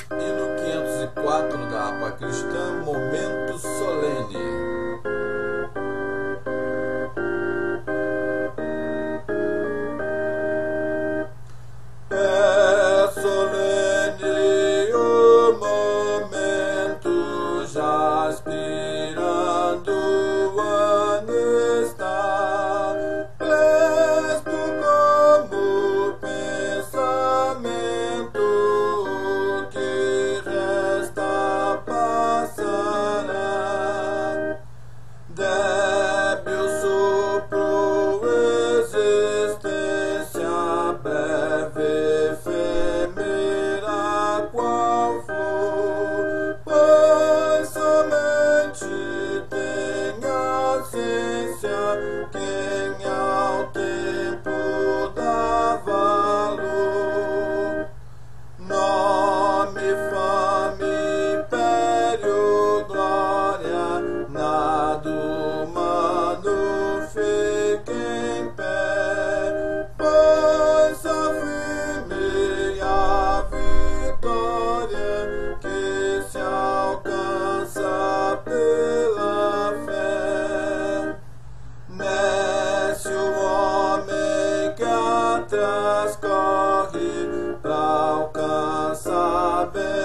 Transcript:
Hino 504 da harpa cristã, momento solene. É solene o momento, já aspirando o ano está, presto como pensamento, o que resta passará. Débil sopro, existência breve, efêmera qual for, pois somente tem a ciência quem ao tempo dá valor. Nome, fama, império, glória, nada humano fica em pé, pois a firme a vitória que se alcança pela fé. Nesse o homem que atrás corre pra alcançar bem